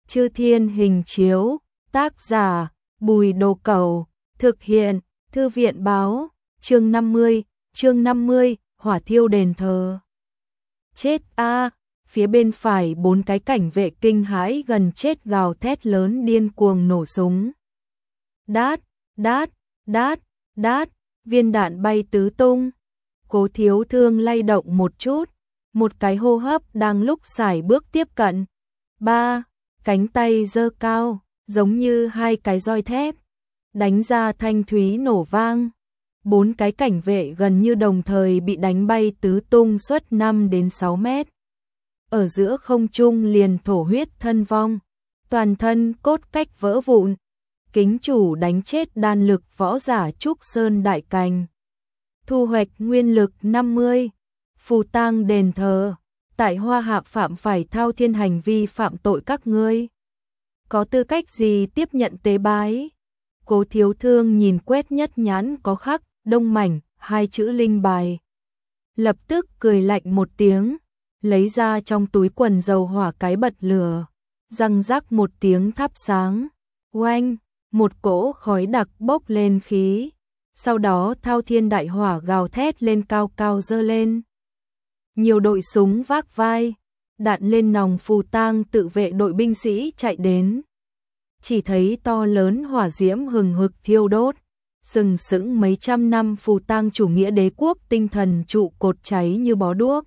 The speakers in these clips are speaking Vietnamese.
Chư Thiên Hình Chiếu, tác giả Bùi Đồ Cẩu, thực hiện Thư viện Báo, chương 50, hỏa thiêu đền thờ. Chết a! Phía bên phải 4 cái cảnh vệ kinh hãi gần chết gào thét lớn điên cuồng nổ súng. Đát, đát, đát, đát, viên đạn bay tứ tung. Cố Thiếu Thương lay động một chút, một cái hô hấp đang lúc sải bước tiếp cận. 3, cánh tay giơ cao, giống như 2 cái roi thép, đánh ra thanh thúy nổ vang. 4 cái cảnh vệ gần như đồng thời bị đánh bay tứ tung suốt 5 đến 6 mét. Ở giữa không trung liền thổ huyết thân vong, toàn thân cốt cách vỡ vụn. Kính chủ đánh chết đan lực võ giả Trúc Sơn Đại Cành. Thu hoạch nguyên lực 50. Phù tang đền thờ. Tại Hoa Hạ phạm phải thao thiên hành vi phạm tội các ngươi. Có tư cách gì tiếp nhận tế bái? Cố Thiếu Thương nhìn quét nhất nhãn có khắc đông mảnh 2 chữ linh bài. Lập tức cười lạnh một tiếng, lấy ra trong túi quần dầu hỏa cái bật lửa, răng rắc một tiếng thắp sáng. Oanh, một cỗ khói đặc bốc lên khí, sau đó thao thiên đại hỏa gào thét lên cao cao dơ lên. Nhiều đội súng vác vai, đạn lên nòng phù tang tự vệ đội binh sĩ chạy đến. Chỉ thấy to lớn hỏa diễm hừng hực thiêu đốt, sừng sững mấy trăm năm phù tang chủ nghĩa đế quốc tinh thần trụ cột cháy như bó đuốc.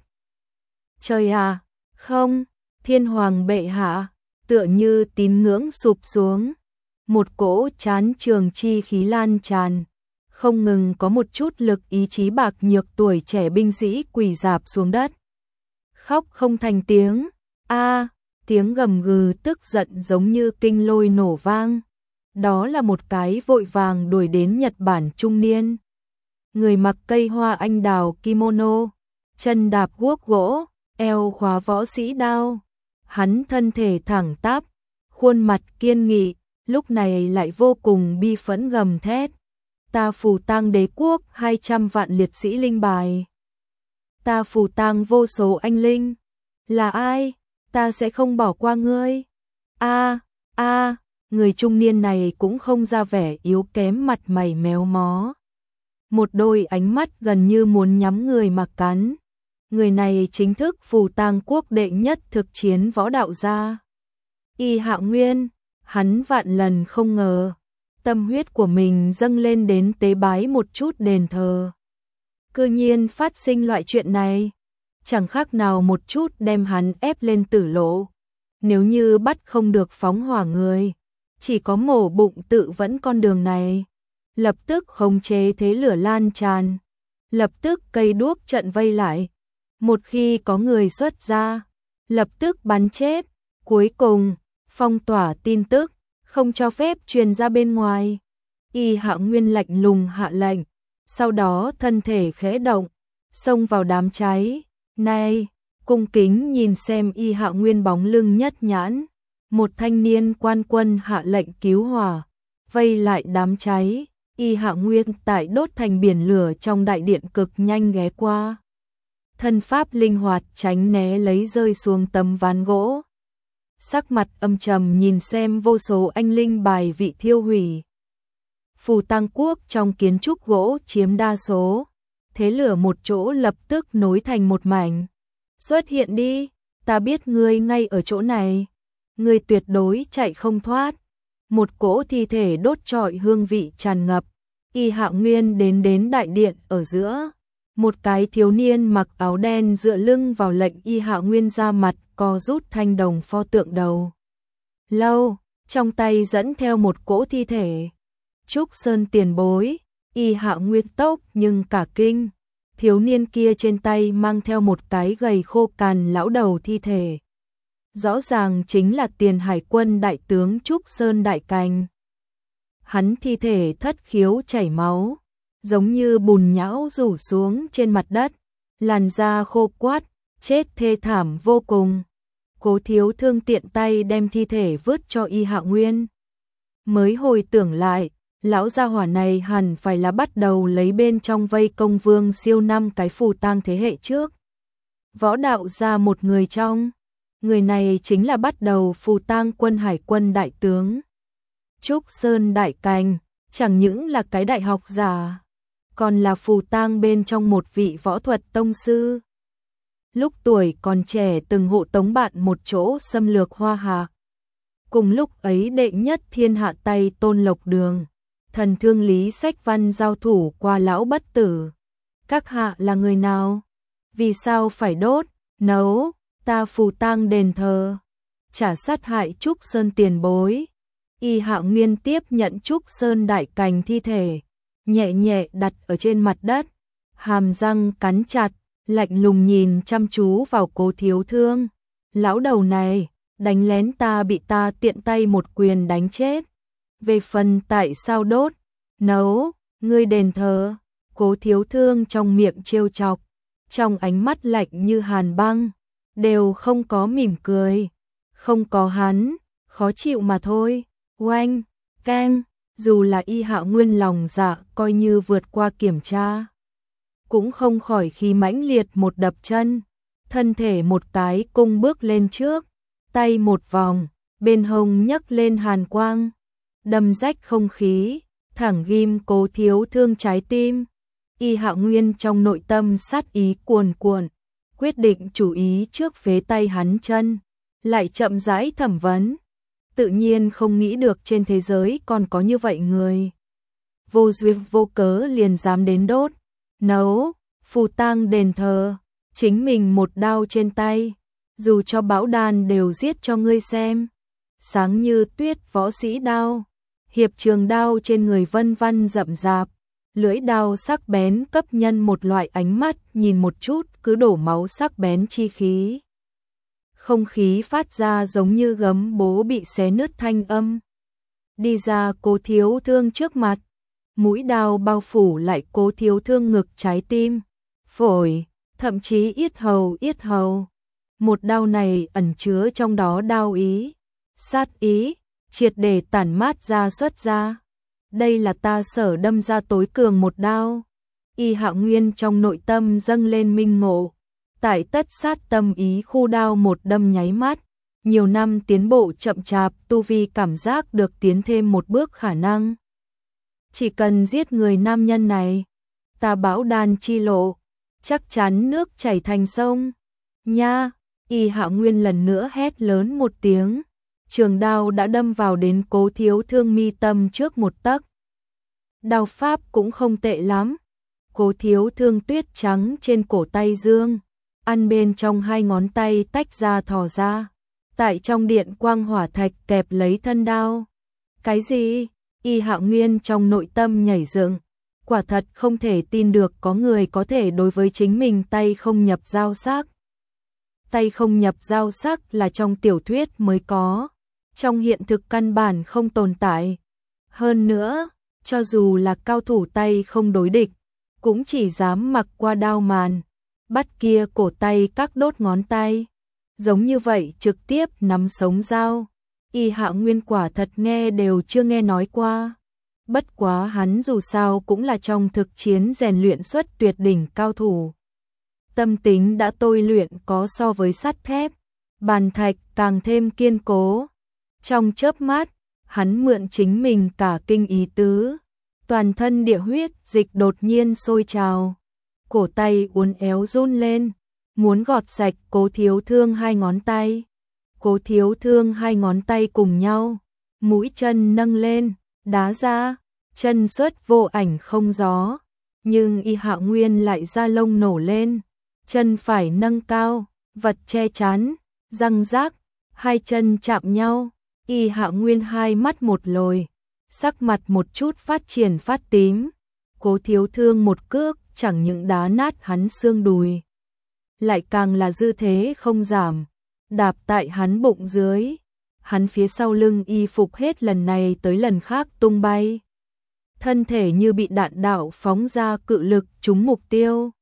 Trời à, không, thiên hoàng bệ hạ, tựa như tín ngưỡng sụp xuống. Một cỗ chán trường chi khí lan tràn, không ngừng có một chút lực ý chí bạc nhược tuổi trẻ binh sĩ quỳ rạp xuống đất. Khóc không thành tiếng, tiếng gầm gừ tức giận giống như kinh lôi nổ vang. Đó là một cái vội vàng đuổi đến Nhật Bản trung niên. Người mặc cây hoa anh đào kimono, chân đạp guốc gỗ, eo khóa võ sĩ đao. Hắn thân thể thẳng tắp, khuôn mặt kiên nghị, lúc này lại vô cùng bi phẫn gầm thét. Ta phù tang đế quốc 200 vạn liệt sĩ linh bài. Ta phù tang vô số anh linh. Là ai? Ta sẽ không bỏ qua ngươi. Người trung niên này cũng không ra vẻ yếu kém, mặt mày méo mó. Một đôi ánh mắt gần như muốn nhắm người mà cắn. Người này chính thức phù tang quốc đệ nhất thực chiến võ đạo gia. Y Hạ Nguyên, hắn vạn lần không ngờ, tâm huyết của mình dâng lên đến tế bái một chút đền thờ. Cư nhiên phát sinh loại chuyện này, chẳng khác nào một chút đem hắn ép lên tử lộ. Nếu như bắt không được phóng hỏa người, chỉ có mổ bụng tự vẫn con đường này. Lập tức khống chế thế lửa lan tràn, lập tức cây đuốc trận vây lại. Một khi có người xuất ra, lập tức bắn chết. Cuối cùng, phong tỏa tin tức, không cho phép truyền ra bên ngoài. Y Hạ Nguyên lạnh lùng hạ lệnh, sau đó thân thể khẽ động, xông vào đám cháy. Này, cung kính nhìn xem Y Hạ Nguyên bóng lưng nhất nhãn. Một thanh niên quan quân hạ lệnh cứu hỏa, vây lại đám cháy. Y Hạ Nguyên tại đốt thành biển lửa trong đại điện cực nhanh ghé qua. Thân pháp linh hoạt tránh né lấy rơi xuống tấm ván gỗ. Sắc mặt âm trầm nhìn xem vô số anh linh bài vị thiêu hủy. Phù tang quốc trong kiến trúc gỗ chiếm đa số, thế lửa một chỗ lập tức nối thành một mảnh. Xuất hiện đi, ta biết ngươi ngay ở chỗ này. Ngươi tuyệt đối chạy không thoát. Một cỗ thi thể đốt trọi hương vị tràn ngập. Y Hạ Nguyên đến đại điện ở giữa. Một cái thiếu niên mặc áo đen dựa lưng vào lệnh Y Hạ Nguyên ra mặt co rút thanh đồng pho tượng đầu lâu, trong tay dẫn theo một cỗ thi thể. Trúc Sơn tiền bối, Y Hạ Nguyên tốc nhưng cả kinh. Thiếu niên kia trên tay mang theo một cái gầy khô cằn lão đầu thi thể. Rõ ràng chính là Tiền Hải quân đại tướng Trúc Sơn Đại Cành. Hắn thi thể thất khiếu chảy máu, giống như bùn nhão rủ xuống trên mặt đất, làn da khô quắt, chết thê thảm vô cùng. Cố Thiếu Thương tiện tay đem thi thể vứt cho Y Hạ Nguyên. Mới hồi tưởng lại, lão gia hỏa này hẳn phải là bắt đầu lấy bên trong vây công vương siêu 5 cái phù tang thế hệ trước. Võ đạo ra một người trong, Người này chính là bắt đầu Phù Tang quân hải quân đại tướng Trúc Sơn Đại Cành, chẳng những là cái đại học giả, còn là Phù Tang bên trong một vị võ thuật tông sư. Lúc tuổi còn trẻ từng hộ tống bạn một chỗ xâm lược Hoa Hạ. Cùng lúc ấy đệ nhất thiên hạ tay Tôn Lộc Đường, thần thương Lý Sách Văn giao thủ qua lão bất tử. Các hạ là người nào? Vì sao phải đốt, nấu, ta Phù Tang đền thờ, trả sát hại Trúc Sơn tiền bối? Y Hạo Nguyên tiếp nhận Trúc Sơn Đại Cành thi thể, nhẹ nhẹ đặt ở trên mặt đất, hàm răng cắn chặt, lạnh lùng nhìn chăm chú vào Cố Thiếu Thương. Lão đầu này, đánh lén ta bị ta tiện tay một quyền đánh chết. Về phần tại sao đốt, nấu, ngươi đền thờ, Cố Thiếu Thương trong miệng trêu chọc, trong ánh mắt lạnh như hàn băng, đều không có mỉm cười. Không có hắn, khó chịu mà thôi. Oanh, keng, dù là Y Hạo Nguyên lòng dạ coi như vượt qua kiểm tra, cũng không khỏi khí mãnh liệt một đập chân, thân thể một cái cung bước lên trước, tay một vòng, bên hông nhấc lên hàn quang, đâm rách không khí, thẳng ghim Cố Thiếu Thương trái tim. Y Hạo Nguyên trong nội tâm sát ý cuồn cuộn, quyết định chủ ý trước phế tay hắn chân, lại chậm rãi thẩm vấn. Tự nhiên không nghĩ được trên thế giới còn có như vậy người. Vô duyên vô cớ liền dám đến đốt, nấu, Phù Tang đền thờ, chính mình một đao trên tay, dù cho bão đàn đều giết cho ngươi xem. Sáng như tuyết võ sĩ đao, hiệp trường đao trên người vân vân rậm rạp, lưỡi đao sắc bén cấp nhân một loại ánh mắt nhìn một chút cứ đổ máu sắc bén chi khí. Không khí phát ra giống như gấm bố bị xé nứt thanh âm. Đi ra Cố Thiếu Thương trước mặt, mũi đao bao phủ lại Cố Thiếu Thương ngực, trái tim, phổi, thậm chí yết hầu. Một đao này ẩn chứa trong đó đao ý, sát ý, triệt để tản mát ra xuất ra. Đây là ta sở đâm ra tối cường một đao. Y Hạo Nguyên trong nội tâm dâng lên minh ngộ. Tại tất sát tâm ý khu đao một đâm nháy mắt, nhiều năm tiến bộ chậm chạp tu vi cảm giác được tiến thêm một bước khả năng. Chỉ cần giết người nam nhân này, ta bão đàn chi lộ, chắc chắn nước chảy thành sông. Nha, Y Hạo Nguyên lần nữa hét lớn một tiếng, trường đao đã đâm vào đến Cố Thiếu Thương mi tâm trước một tấc. Đao pháp cũng không tệ lắm. Cố Thiếu Thương tuyết trắng trên cổ tay dương, ăn bên trong hai ngón tay tách ra thò ra, tại trong điện quang hỏa thạch kẹp lấy thân đao. Cái gì? Y Hạo Nguyên trong nội tâm nhảy dựng, quả thật không thể tin được có người có thể đối với chính mình tay không nhập dao sắc. Tay không nhập dao sắc là trong tiểu thuyết mới có, trong hiện thực căn bản không tồn tại. Hơn nữa, cho dù là cao thủ tay không đối địch, cũng chỉ dám mặc qua đao màn, bắt kia cổ tay các đốt ngón tay, giống như vậy trực tiếp nắm sống dao. Y Hạo Nguyên quả thật nghe đều chưa nghe nói qua. Bất quá hắn dù sao cũng là trong thực chiến rèn luyện xuất tuyệt đỉnh cao thủ. Tâm tính đã tôi luyện có so với sắt thép, bàn thạch càng thêm kiên cố. Trong chớp mắt, hắn mượn chính mình cả kinh ý tứ, toàn thân địa huyết dịch đột nhiên sôi trào. Cổ tay uốn éo run lên, muốn gọt sạch Cố Thiếu Thương hai ngón tay. Cố Thiếu Thương hai ngón tay cùng nhau, mũi chân nâng lên, đá ra, chân xuất vô ảnh không gió. Nhưng Y Hạo Nguyên lại da lông nổ lên, chân phải nâng cao, vật che chắn, răng rác, hai chân chạm nhau. Y Hạo Nguyên hai mắt một lồi, sắc mặt một chút phát triển phát tím. Cố Thiếu Thương một cước chẳng những đá nát hắn xương đùi, lại càng là dư thế không giảm, đạp tại hắn bụng dưới. Hắn phía sau lưng y phục hết lần này tới lần khác tung bay, thân thể như bị đạn đạo phóng ra cự lực trúng mục tiêu.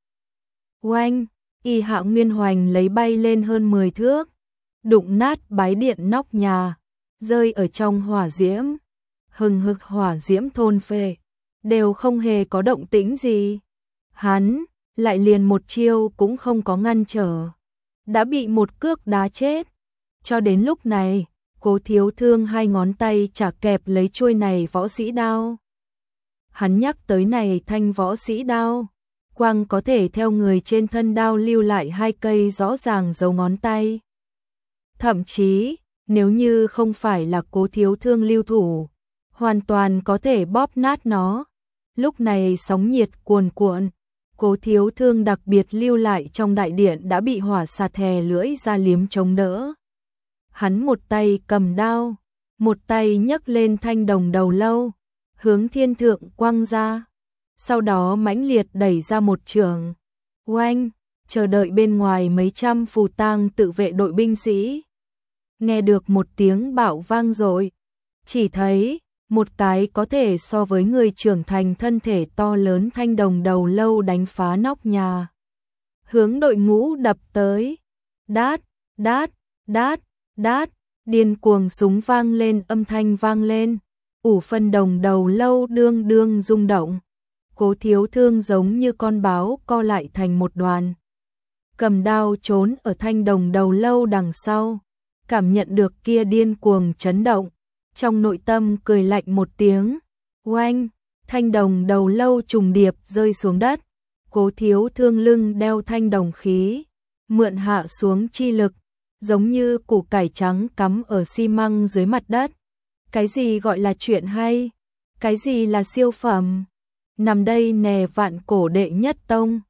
Oanh, Y Hạo Nguyên hoành lấy bay lên hơn 10 thước, đụng nát bái điện nóc nhà, rơi ở trong hỏa diễm. Hừng hực hỏa diễm thôn phệ, đều không hề có động tĩnh gì. Hắn lại liền một chiêu cũng không có ngăn trở, đã bị một cước đá chết. Cho đến lúc này, Cố Thiếu Thương hai ngón tay chả kẹp lấy chuôi này võ sĩ đao. Hắn nhắc tới này thanh võ sĩ đao, quang có thể theo người trên thân đao lưu lại hai cây rõ ràng dấu ngón tay. Thậm chí, nếu như không phải là Cố Thiếu Thương lưu thủ, hoàn toàn có thể bóp nát nó. Lúc này sóng nhiệt cuồn cuộn, Cố Thiếu Thương đặc biệt lưu lại trong đại điện đã bị hỏa xà thè lưỡi ra liếm chống đỡ. Hắn một tay cầm đao, một tay nhấc lên thanh đồng đầu lâu, hướng thiên thượng quăng ra. Sau đó mãnh liệt đẩy ra một trường. Oanh, chờ đợi bên ngoài mấy trăm phù tang tự vệ đội binh sĩ. Nghe được một tiếng bạo vang rồi, chỉ thấy một cái có thể so với người trưởng thành thân thể to lớn thanh đồng đầu lâu đánh phá nóc nhà. Hướng đội ngũ đập tới. Đát, đát, đát, đát, điên cuồng súng vang lên, âm thanh vang lên. Ủ phân đồng đầu lâu đương đương rung động. Cố Thiếu Thương giống như con báo co lại thành một đoàn. Cầm đao trốn ở thanh đồng đầu lâu đằng sau. Cảm nhận được kia điên cuồng chấn động. Trong nội tâm cười lạnh một tiếng. Oanh, thanh đồng đầu lâu trùng điệp rơi xuống đất. Cố Thiếu Thương lưng đeo thanh đồng khí, mượn hạ xuống chi lực, giống như củ cải trắng cắm ở xi măng dưới mặt đất. Cái gì gọi là chuyện hay? Cái gì là siêu phẩm? Nằm đây nè vạn cổ đệ nhất tông.